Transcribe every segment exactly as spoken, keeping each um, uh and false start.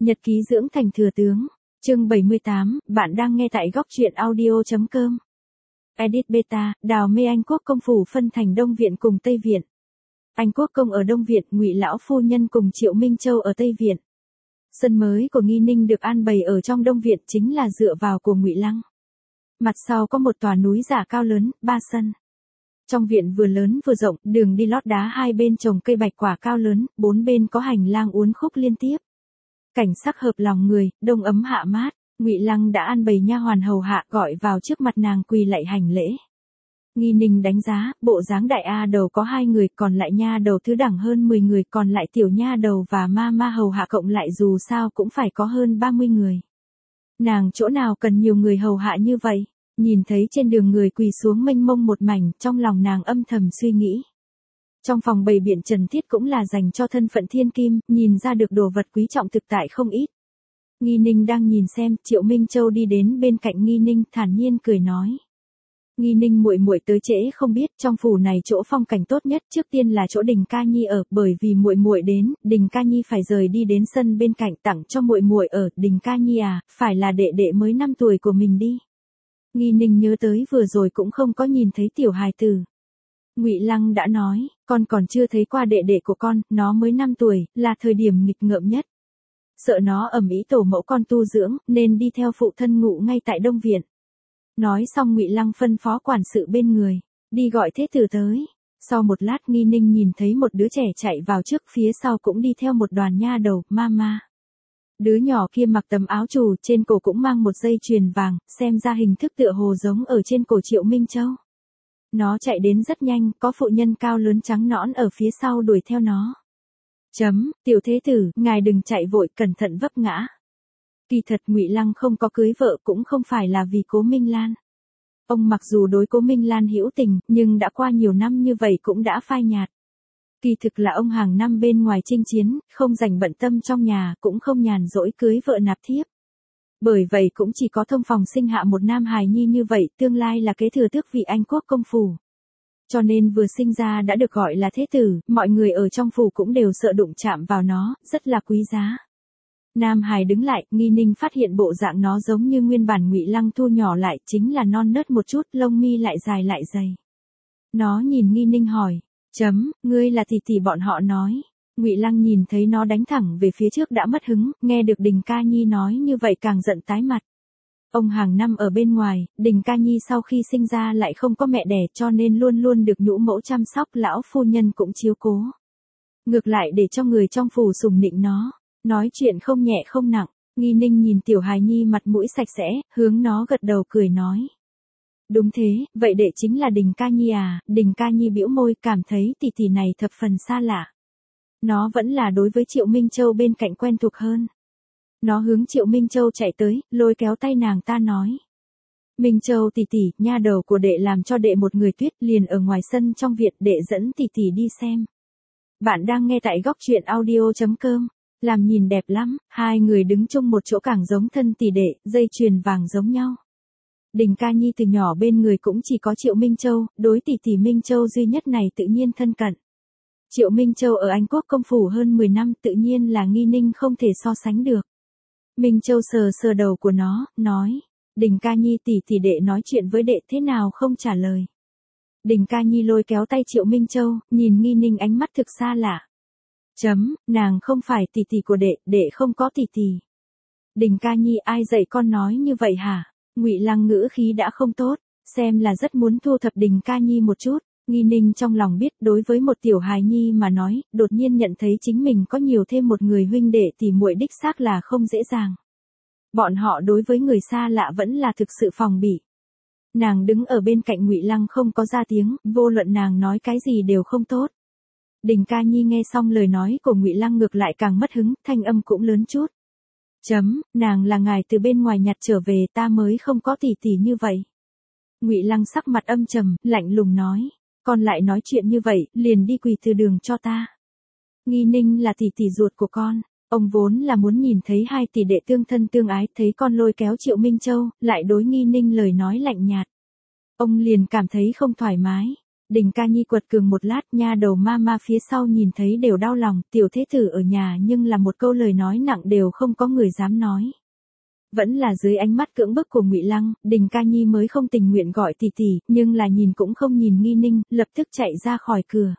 Nhật ký dưỡng thành thừa tướng, chương bảy mươi tám, bạn đang nghe tại góc truyện audio chấm com. Edit beta, Đào mê Anh Quốc công phủ phân thành Đông Viện cùng Tây Viện. Anh Quốc công ở Đông Viện, Ngụy lão phu nhân cùng Triệu Minh Châu ở Tây Viện. Sân mới của Nghi Ninh được an bày ở trong Đông Viện chính là dựa vào của Ngụy Lăng. Mặt sau có một tòa núi giả cao lớn, ba sân. Trong viện vừa lớn vừa rộng, đường đi lót đá hai bên trồng cây bạch quả cao lớn, bốn bên có hành lang uốn khúc liên tiếp. Cảnh sắc hợp lòng người, đông ấm hạ mát. Ngụy Lăng đã an bày nha hoàn hầu hạ gọi vào trước mặt nàng quỳ lạy hành lễ. Nghi Ninh đánh giá, bộ dáng đại A đầu có hai người, còn lại nha đầu thứ đẳng hơn mười người, còn lại tiểu nha đầu và ma ma hầu hạ cộng lại dù sao cũng phải có hơn ba mươi người. Nàng chỗ nào cần nhiều người hầu hạ như vậy? Nhìn thấy trên đường người quỳ xuống mênh mông một mảnh, trong lòng nàng âm thầm suy nghĩ. Trong phòng bày biện trần thiết cũng là dành cho thân phận thiên kim, nhìn ra được đồ vật quý trọng thực tại không ít. Nghi Ninh đang nhìn xem, Triệu Minh Châu đi đến bên cạnh Nghi Ninh, thản nhiên cười nói. Nghi Ninh muội muội tới trễ không biết, trong phủ này chỗ phong cảnh tốt nhất trước tiên là chỗ Đình Ca Nhi ở, bởi vì muội muội đến, Đình Ca Nhi phải rời đi đến sân bên cạnh tặng cho muội muội ở. Đình Ca Nhi à, phải là đệ đệ mới năm tuổi của mình đi. Nghi Ninh nhớ tới vừa rồi cũng không có nhìn thấy tiểu hài tử. Ngụy Lăng đã nói, con còn chưa thấy qua đệ đệ của con, nó mới năm tuổi, là thời điểm nghịch ngợm nhất. Sợ nó ầm ĩ tổ mẫu con tu dưỡng, nên đi theo phụ thân ngủ ngay tại Đông Viện. Nói xong Ngụy Lăng phân phó quản sự bên người, đi gọi thế tử tới. Sau một lát Nghi Ninh nhìn thấy một đứa trẻ chạy vào trước, phía sau cũng đi theo một đoàn nha đầu, ma ma. Đứa nhỏ kia mặc tấm áo trù, trên cổ cũng mang một dây chuyền vàng, xem ra hình thức tựa hồ giống ở trên cổ Triệu Minh Châu. Nó chạy đến rất nhanh, có phụ nhân cao lớn trắng nõn ở phía sau đuổi theo nó. Chấm, tiểu thế tử, ngài đừng chạy vội, cẩn thận vấp ngã. Kỳ thật Ngụy Lăng không có cưới vợ cũng không phải là vì Cố Minh Lan. Ông mặc dù đối Cố Minh Lan hữu tình, nhưng đã qua nhiều năm như vậy cũng đã phai nhạt. Kỳ thực là ông hàng năm bên ngoài chinh chiến, không dành bận tâm trong nhà, cũng không nhàn rỗi cưới vợ nạp thiếp. Bởi vậy cũng chỉ có thông phòng sinh hạ một nam hài nhi như vậy, tương lai là kế thừa tước vị Anh Quốc công phủ. Cho nên vừa sinh ra đã được gọi là thế tử, mọi người ở trong phủ cũng đều sợ đụng chạm vào nó, rất là quý giá. Nam hài đứng lại, Nghi Ninh phát hiện bộ dạng nó giống như nguyên bản Ngụy Lăng thu nhỏ lại, chính là non nớt một chút, lông mi lại dài lại dày. Nó nhìn Nghi Ninh hỏi, chấm, ngươi là tỷ tỷ bọn họ nói. Ngụy Lăng nhìn thấy nó đánh thẳng về phía trước đã mất hứng, nghe được Đình Ca Nhi nói như vậy càng giận tái mặt. Ông hàng năm ở bên ngoài, Đình Ca Nhi sau khi sinh ra lại không có mẹ đẻ cho nên luôn luôn được nhũ mẫu chăm sóc, lão phu nhân cũng chiếu cố. Ngược lại để cho người trong phủ sủng nịnh nó, nói chuyện không nhẹ không nặng. Nghi Ninh nhìn tiểu hài nhi mặt mũi sạch sẽ, hướng nó gật đầu cười nói. Đúng thế, vậy đệ chính là Đình Ca Nhi à? Đình Ca Nhi bĩu môi, cảm thấy tỷ tỷ này thập phần xa lạ. Nó vẫn là đối với Triệu Minh Châu bên cạnh quen thuộc hơn. Nó hướng Triệu Minh Châu chạy tới, lôi kéo tay nàng ta nói. Minh Châu tỷ tỷ, nha đầu của đệ làm cho đệ một người tuyết, liền ở ngoài sân trong viện, đệ dẫn tỷ tỷ đi xem. Bạn đang nghe tại góc truyện audio chấm com. Làm nhìn đẹp lắm, hai người đứng chung một chỗ càng giống thân tỷ đệ, dây chuyền vàng giống nhau. Đình Ca Nhi từ nhỏ bên người cũng chỉ có Triệu Minh Châu, đối tỷ tỷ Minh Châu duy nhất này tự nhiên thân cận. Triệu Minh Châu ở Anh Quốc công phủ hơn mười năm, tự nhiên là Nghi Ninh không thể so sánh được. Minh Châu sờ sờ đầu của nó, nói, Đình Ca Nhi tỷ tỷ đệ nói chuyện với đệ thế nào không trả lời. Đình Ca Nhi lôi kéo tay Triệu Minh Châu, nhìn Nghi Ninh ánh mắt thực xa lạ. Chấm, nàng không phải tỷ tỷ của đệ, đệ không có tỷ tỷ. Đình Ca Nhi ai dạy con nói như vậy hả? Ngụy Lăng ngữ khí đã không tốt, xem là rất muốn thu thập Đình Ca Nhi một chút. Nghi Ninh trong lòng biết đối với một tiểu hài nhi mà nói, đột nhiên nhận thấy chính mình có nhiều thêm một người huynh đệ thì muội đích xác là không dễ dàng. Bọn họ đối với người xa lạ vẫn là thực sự phòng bị. Nàng đứng ở bên cạnh Ngụy Lăng không có ra tiếng, vô luận nàng nói cái gì đều không tốt. Đình Ca Nhi nghe xong lời nói của Ngụy Lăng ngược lại càng mất hứng, thanh âm cũng lớn chút. Chấm, nàng là ngài từ bên ngoài nhặt trở về, ta mới không có tỷ tỷ như vậy. Ngụy Lăng sắc mặt âm trầm, lạnh lùng nói. Con lại nói chuyện như vậy, liền đi quỳ từ đường cho ta. Nghi Ninh là tỷ tỷ ruột của con, ông vốn là muốn nhìn thấy hai tỷ đệ tương thân tương ái, thấy con lôi kéo Triệu Minh Châu, lại đối Nghi Ninh lời nói lạnh nhạt. Ông liền cảm thấy không thoải mái. Đình Ca Nhi quật cường một lát, nha đầu ma ma phía sau nhìn thấy đều đau lòng, tiểu thế tử ở nhà nhưng là một câu lời nói nặng đều không có người dám nói. Vẫn là dưới ánh mắt cưỡng bức của Ngụy Lăng, Đình Ca Nhi mới không tình nguyện gọi tỷ tỷ, nhưng là nhìn cũng không nhìn Nghi Ninh, lập tức chạy ra khỏi cửa.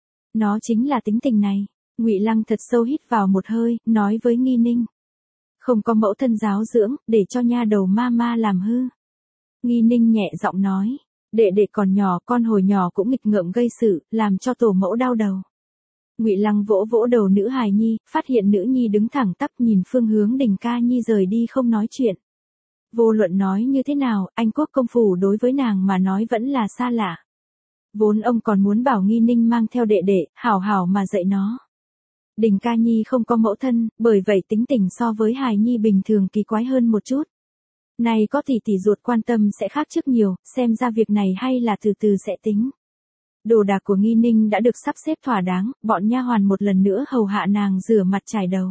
Nó chính là tính tình này. Ngụy Lăng thật sâu hít vào một hơi, nói với Nghi Ninh. Không có mẫu thân giáo dưỡng, để cho nha đầu ma ma làm hư. Nghi Ninh nhẹ giọng nói. Đệ đệ còn nhỏ, con hồi nhỏ cũng nghịch ngợm gây sự, làm cho tổ mẫu đau đầu. Ngụy Lăng vỗ vỗ đầu nữ hài nhi, phát hiện nữ nhi đứng thẳng tắp nhìn phương hướng Đình Ca Nhi rời đi không nói chuyện. Vô luận nói như thế nào, Anh Quốc công phủ đối với nàng mà nói vẫn là xa lạ. Vốn ông còn muốn bảo Nghi Ninh mang theo đệ đệ, hảo hảo mà dạy nó. Đình Ca Nhi không có mẫu thân, bởi vậy tính tình so với hài nhi bình thường kỳ quái hơn một chút. Này có tỷ tỷ ruột quan tâm sẽ khác trước nhiều, xem ra việc này hay là từ từ sẽ tính. Đồ đạc của Nghi Ninh đã được sắp xếp thỏa đáng, bọn nha hoàn một lần nữa hầu hạ nàng rửa mặt chải đầu.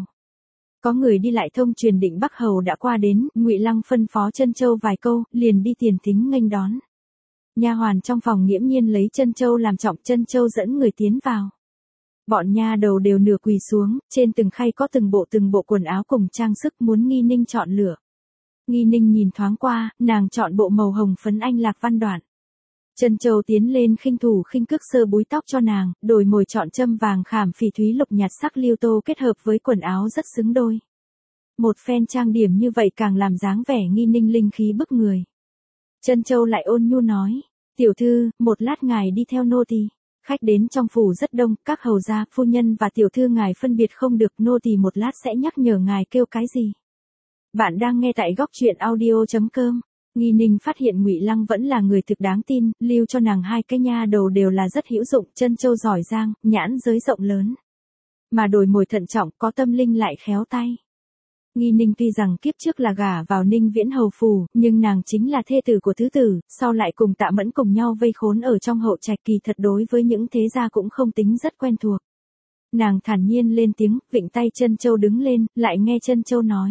Có người đi lại thông truyền Định Bắc Hầu đã qua đến, Ngụy Lăng phân phó Trân Châu vài câu, liền đi tiền thính nghênh đón. Nha hoàn trong phòng nghiễm nhiên lấy Trân Châu làm trọng, Trân Châu dẫn người tiến vào. Bọn nha đầu đều nửa quỳ xuống, trên từng khay có từng bộ từng bộ quần áo cùng trang sức muốn Nghi Ninh chọn lựa. Nghi Ninh nhìn thoáng qua, nàng chọn bộ màu hồng phấn anh lạc văn đoạn. Trân Châu tiến lên khinh thủ khinh cước sơ búi tóc cho nàng, đồi mồi chọn châm vàng khảm phỉ thúy lục nhạt sắc liêu tô kết hợp với quần áo rất xứng đôi. Một phen trang điểm như vậy càng làm dáng vẻ Nghi Ninh linh khí bức người. Trân Châu lại ôn nhu nói, tiểu thư, một lát ngài đi theo nô tỳ. Khách đến trong phủ rất đông, các hầu gia, phu nhân và tiểu thư ngài phân biệt không được, nô tỳ một lát sẽ nhắc nhở ngài kêu cái gì. Bạn đang nghe tại góc truyện audio chấm com. Nghi Ninh phát hiện Ngụy Lăng vẫn là người thực đáng tin, lưu cho nàng hai cái nha đầu đều là rất hữu dụng, Trân Châu giỏi giang, nhãn giới rộng lớn. Mà đồi mồi thận trọng, có tâm linh lại khéo tay. Nghi Ninh tuy rằng kiếp trước là gả vào Ninh Viễn hầu phủ, nhưng nàng chính là thê tử của thứ tử, sau lại cùng Tạ Mẫn cùng nhau vây khốn ở trong hậu trạch, kỳ thật đối với những thế gia cũng không tính rất quen thuộc. Nàng thản nhiên lên tiếng, vịnh tay Trân Châu đứng lên, lại nghe Trân Châu nói.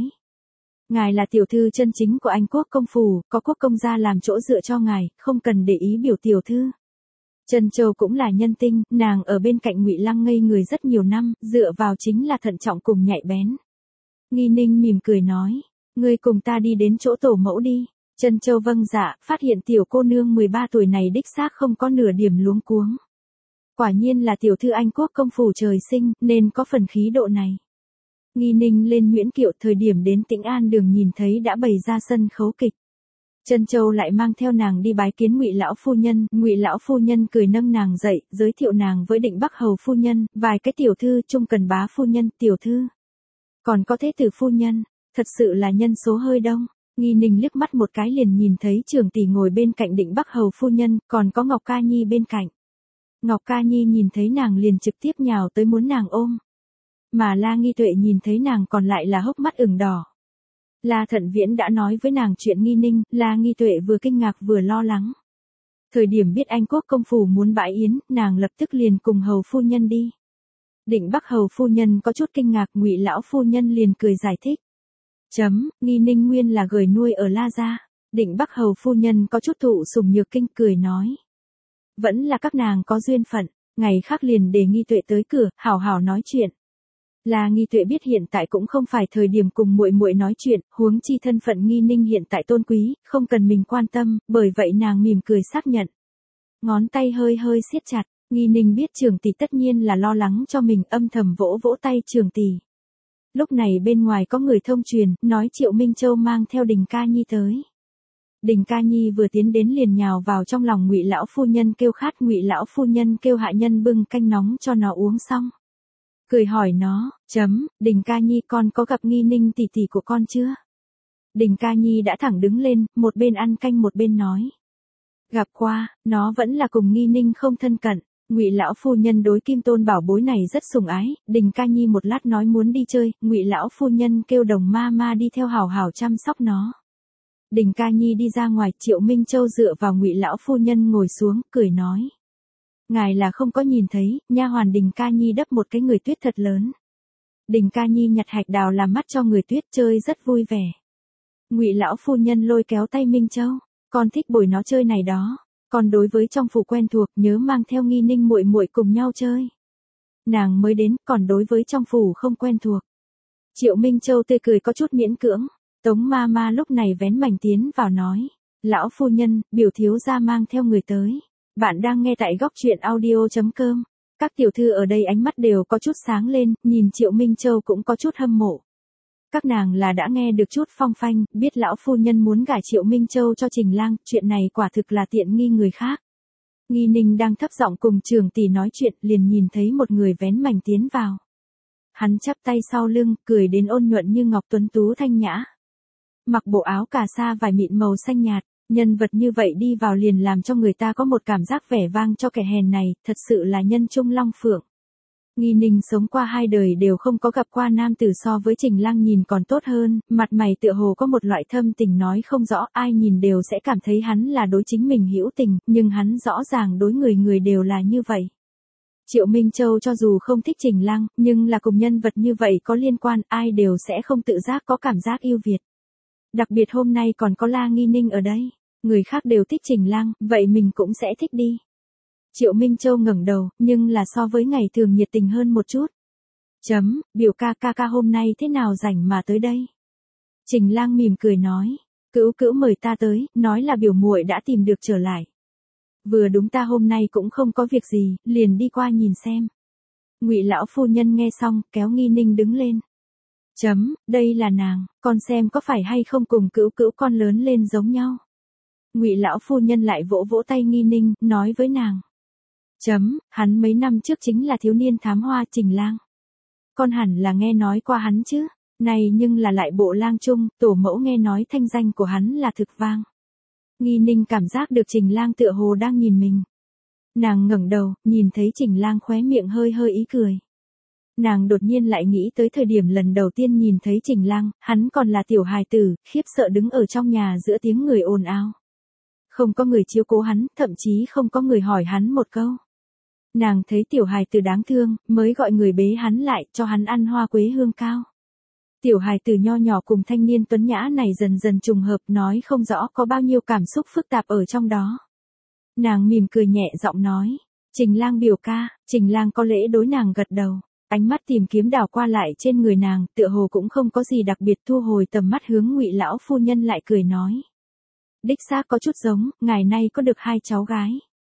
Ngài là tiểu thư chân chính của Anh Quốc công phủ, có quốc công gia làm chỗ dựa cho ngài, không cần để ý biểu tiểu thư. Trân Châu cũng là nhân tinh, nàng ở bên cạnh Ngụy Lăng ngây người rất nhiều năm, dựa vào chính là thận trọng cùng nhạy bén. Nghi Ninh mỉm cười nói, ngươi cùng ta đi đến chỗ tổ mẫu đi. Trân Châu vâng dạ, phát hiện tiểu cô nương mười ba tuổi này đích xác không có nửa điểm luống cuống. Quả nhiên là tiểu thư Anh Quốc công phủ trời sinh, nên có phần khí độ này. Nghi Ninh lên Nguyễn Kiệu, thời điểm đến Tĩnh An đường nhìn thấy đã bày ra sân khấu kịch. Trân Châu lại mang theo nàng đi bái kiến Ngụy lão phu nhân, Ngụy lão phu nhân cười nâng nàng dậy, giới thiệu nàng với Định Bắc hầu phu nhân, vài cái tiểu thư, Trung Cần bá phu nhân, tiểu thư. Còn có thế tử phu nhân, thật sự là nhân số hơi đông. Nghi Ninh liếc mắt một cái liền nhìn thấy trưởng tỷ ngồi bên cạnh Định Bắc hầu phu nhân, còn có Ngọc Ca Nhi bên cạnh. Ngọc Ca Nhi nhìn thấy nàng liền trực tiếp nhào tới muốn nàng ôm. Mà La Nghi Tuệ nhìn thấy nàng còn lại là hốc mắt ửng đỏ. La Thận Viễn đã nói với nàng chuyện Nghi Ninh, La Nghi Tuệ vừa kinh ngạc vừa lo lắng. Thời điểm biết Anh Quốc công phủ muốn bãi yến, nàng lập tức liền cùng hầu phu nhân đi. Định Bắc hầu phu nhân có chút kinh ngạc, Ngụy lão phu nhân liền cười giải thích. Chấm, Nghi Ninh nguyên là gửi nuôi ở La gia. Định Bắc hầu phu nhân có chút thụ sủng nhược kinh, cười nói. Vẫn là các nàng có duyên phận, ngày khác liền để Nghi Tuệ tới cửa, hảo hảo nói chuyện. La Nghi Tuệ biết hiện tại cũng không phải thời điểm cùng muội muội nói chuyện, huống chi thân phận Nghi Ninh hiện tại tôn quý, không cần mình quan tâm, bởi vậy nàng mỉm cười xác nhận. Ngón tay hơi hơi siết chặt, Nghi Ninh biết trưởng tỷ tất nhiên là lo lắng cho mình, âm thầm vỗ vỗ tay trưởng tỷ. Lúc này bên ngoài có người thông truyền, nói Triệu Minh Châu mang theo Đình Ca Nhi tới. Đình Ca Nhi vừa tiến đến liền nhào vào trong lòng Ngụy lão phu nhân kêu khát, Ngụy lão phu nhân kêu hạ nhân bưng canh nóng cho nó uống xong. Cười hỏi nó, chấm, Đình Ca Nhi con có gặp Nghi Ninh tỷ tỷ của con chưa? Đình Ca Nhi đã thẳng đứng lên, một bên ăn canh một bên nói. Gặp qua, nó vẫn là cùng Nghi Ninh không thân cận. Ngụy lão phu nhân đối Kim Tôn bảo bối này rất sủng ái, Đình Ca Nhi một lát nói muốn đi chơi, Ngụy lão phu nhân kêu Đồng ma ma đi theo hảo hảo chăm sóc nó. Đình Ca Nhi đi ra ngoài, Triệu Minh Châu dựa vào Ngụy lão phu nhân ngồi xuống, cười nói. Ngài là không có nhìn thấy, nha hoàn Đình Ca Nhi đắp một cái người tuyết thật lớn. Đình Ca Nhi nhặt hạch đào làm mắt cho người tuyết, chơi rất vui vẻ. Ngụy lão phu nhân lôi kéo tay Minh Châu, con thích bồi nó chơi này đó. Còn đối với trong phủ quen thuộc, nhớ mang theo Nghi Ninh muội muội cùng nhau chơi. Nàng mới đến, còn đối với trong phủ không quen thuộc. Triệu Minh Châu tươi cười có chút miễn cưỡng. Tống ma ma lúc này vén mảnh tiến vào nói. Lão phu nhân, biểu thiếu gia mang theo người tới. Bạn đang nghe tại góc truyện audio.com. Các tiểu thư ở đây ánh mắt đều có chút sáng lên, nhìn Triệu Minh Châu cũng có chút hâm mộ. Các nàng là đã nghe được chút phong phanh, biết lão phu nhân muốn gả Triệu Minh Châu cho Trình Lang, chuyện này quả thực là tiện nghi người khác. Nghi Ninh đang thấp giọng cùng trưởng tỷ nói chuyện, liền nhìn thấy một người vén mảnh tiến vào. Hắn chắp tay sau lưng, cười đến ôn nhuận như ngọc tuấn tú thanh nhã. Mặc bộ áo cà sa vải mịn màu xanh nhạt, nhân vật như vậy đi vào liền làm cho người ta có một cảm giác vẻ vang cho kẻ hèn này, thật sự là nhân trung long phượng. Nghi Ninh sống qua hai đời đều không có gặp qua nam tử so với Trình Lang nhìn còn tốt hơn, mặt mày tựa hồ có một loại thâm tình nói không rõ, ai nhìn đều sẽ cảm thấy hắn là đối chính mình hữu tình, nhưng hắn rõ ràng đối người người đều là như vậy. Triệu Minh Châu cho dù không thích Trình Lang, nhưng là cùng nhân vật như vậy có liên quan, ai đều sẽ không tự giác có cảm giác yêu Việt. Đặc biệt hôm nay còn có La Nghi Ninh ở đây, người khác đều thích Trình Lang, vậy mình cũng sẽ thích đi. Triệu Minh Châu ngẩng đầu, nhưng là so với ngày thường nhiệt tình hơn một chút. Chấm, biểu ca ca ca hôm nay thế nào rảnh mà tới đây? Trình Lang mỉm cười nói, cữu cữu mời ta tới, nói là biểu muội đã tìm được trở lại. Vừa đúng ta hôm nay cũng không có việc gì, liền đi qua nhìn xem. Ngụy lão phu nhân nghe xong, kéo Nghi Ninh đứng lên. Chấm, đây là nàng, con xem có phải hay không cùng cữu cữu con lớn lên giống nhau. Ngụy lão phu nhân lại vỗ vỗ tay Nghi Ninh, nói với nàng. Chấm, hắn mấy năm trước chính là thiếu niên thám hoa Trình Lang. Con hẳn là nghe nói qua hắn chứ, này nhưng là lại bộ lang trung, tổ mẫu nghe nói thanh danh của hắn là thực vang. Nghi Ninh cảm giác được Trình Lang tựa hồ đang nhìn mình. Nàng ngẩng đầu, nhìn thấy Trình Lang khóe miệng hơi hơi ý cười. Nàng đột nhiên lại nghĩ tới thời điểm lần đầu tiên nhìn thấy Trình Lang, hắn còn là tiểu hài tử, khiếp sợ đứng ở trong nhà giữa tiếng người ồn ào. Không có người chiếu cố hắn, thậm chí không có người hỏi hắn một câu. Nàng thấy tiểu hài tử đáng thương, mới gọi người bế hắn lại, cho hắn ăn hoa quế hương cao. Tiểu hài tử nho nhỏ cùng thanh niên tuấn nhã này dần dần trùng hợp, nói không rõ có bao nhiêu cảm xúc phức tạp ở trong đó. Nàng mỉm cười nhẹ giọng nói, Trình Lang biểu ca. Trình Lang có lễ đối nàng gật đầu, ánh mắt tìm kiếm đảo qua lại trên người nàng, tựa hồ cũng không có gì đặc biệt, thu hồi tầm mắt hướng Ngụy lão phu nhân lại cười nói. Đích xác có chút giống, ngày nay có được hai cháu gái.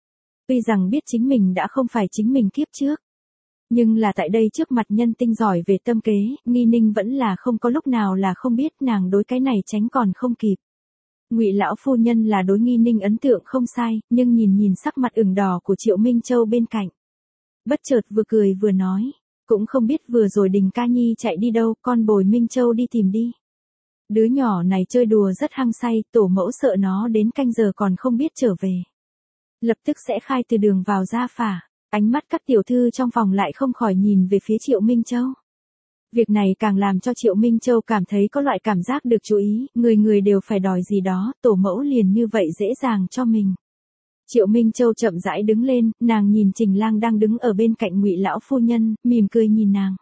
Tuy rằng biết chính mình đã không phải chính mình kiếp trước. Nhưng là tại đây trước mặt nhân tinh giỏi về tâm kế, Nghi Ninh vẫn là không có lúc nào là không biết nàng đối cái này tránh còn không kịp. Ngụy lão phu nhân là đối Nghi Ninh ấn tượng không sai, nhưng nhìn nhìn sắc mặt ửng đỏ của Triệu Minh Châu bên cạnh. Bất chợt vừa cười vừa nói, cũng không biết vừa rồi Đình ca nhi chạy đi đâu, con bồi Minh Châu đi tìm đi. Đứa nhỏ này chơi đùa rất hăng say, tổ mẫu sợ nó đến canh giờ còn không biết trở về. Lập tức sẽ khai từ đường vào gia phả, ánh mắt các tiểu thư trong phòng lại không khỏi nhìn về phía Triệu Minh Châu. Việc này càng làm cho Triệu Minh Châu cảm thấy có loại cảm giác được chú ý, người người đều phải đòi gì đó, tổ mẫu liền như vậy dễ dàng cho mình. Triệu Minh Châu chậm rãi đứng lên, nàng nhìn Trình Lang đang đứng ở bên cạnh Ngụy lão phu nhân, mỉm cười nhìn nàng.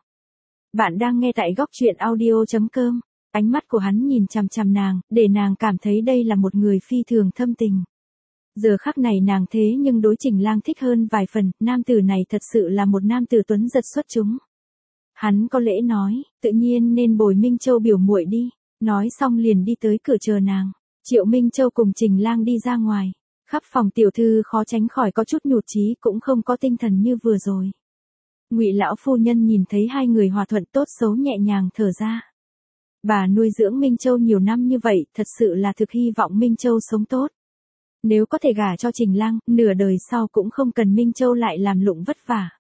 Bạn đang nghe tại góc truyện audio.com. Ánh mắt của hắn nhìn chằm chằm nàng, để nàng cảm thấy đây là một người phi thường thâm tình. Giờ khắc này nàng thế nhưng đối Trình Lang thích hơn vài phần, nam tử này thật sự là một nam tử tuấn giật xuất chúng. Hắn có lễ nói, tự nhiên nên bồi Minh Châu biểu muội đi, nói xong liền đi tới cửa chờ nàng. Triệu Minh Châu cùng Trình Lang đi ra ngoài, khắp phòng tiểu thư khó tránh khỏi có chút nhụt chí, cũng không có tinh thần như vừa rồi. Ngụy lão phu nhân nhìn thấy hai người hòa thuận tốt xấu nhẹ nhàng thở ra. Bà nuôi dưỡng Minh Châu nhiều năm như vậy, thật sự là thực hy vọng Minh Châu sống tốt. Nếu có thể gả cho Trình Lang, nửa đời sau cũng không cần Minh Châu lại làm lụng vất vả.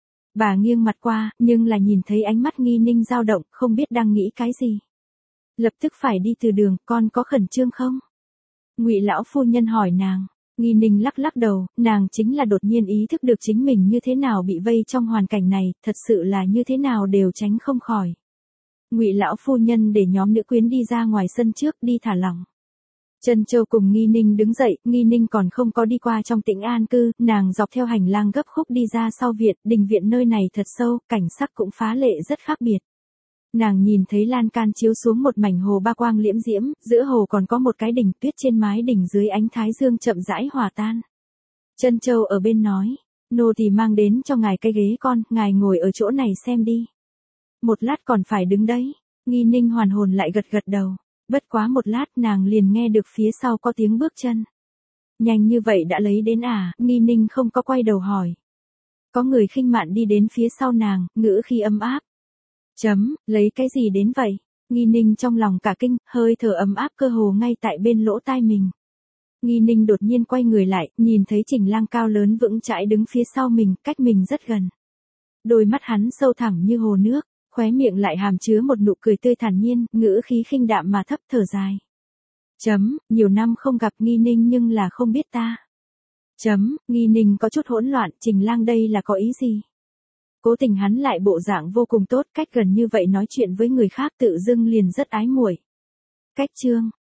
Bà nghiêng mặt qua, nhưng là nhìn thấy ánh mắt Nghi Ninh dao động, không biết đang nghĩ cái gì. Lập tức phải đi từ đường, con có khẩn trương không? Ngụy lão phu nhân hỏi nàng. Nghi Ninh lắc lắc đầu, nàng chính là đột nhiên ý thức được chính mình như thế nào bị vây trong hoàn cảnh này, thật sự là như thế nào đều tránh không khỏi. Ngụy lão phu nhân để nhóm nữ quyến đi ra ngoài sân trước, đi thả lỏng. Trân Châu cùng Nghi Ninh đứng dậy, Nghi Ninh còn không có đi qua trong Tĩnh An cư, nàng dọc theo hành lang gấp khúc đi ra sau viện, đình viện nơi này thật sâu, cảnh sắc cũng phá lệ rất khác biệt. Nàng nhìn thấy lan can chiếu xuống một mảnh hồ ba quang liễm diễm, giữa hồ còn có một cái đỉnh tuyết, trên mái đỉnh dưới ánh thái dương chậm rãi hòa tan. Trân Châu ở bên nói, nô tỳ mang đến cho ngài cái ghế con, ngài ngồi ở chỗ này xem đi. Một lát còn phải đứng đấy. Nghi Ninh hoàn hồn lại gật gật đầu. Bất quá một lát nàng liền nghe được phía sau có tiếng bước chân. Nhanh như vậy đã lấy đến à, Nghi Ninh không có quay đầu hỏi. Có người khinh mạn đi đến phía sau nàng, ngữ khi ấm áp. Chấm, lấy cái gì đến vậy? Nghi Ninh trong lòng cả kinh, hơi thở ấm áp cơ hồ ngay tại bên lỗ tai mình. Nghi Ninh đột nhiên quay người lại, nhìn thấy Trình Lang cao lớn vững chãi đứng phía sau mình, cách mình rất gần. Đôi mắt hắn sâu thẳm như hồ nước, khóe miệng lại hàm chứa một nụ cười tươi thản nhiên, ngữ khí khinh đạm mà thấp thở dài. Chấm, nhiều năm không gặp Nghi Ninh nhưng là không biết ta. Chấm, Nghi Ninh có chút hỗn loạn, Trình Lang đây là có ý gì? Cố tình hắn lại bộ dạng vô cùng tốt, cách gần như vậy nói chuyện với người khác tự dưng liền rất ái muội. Cách chương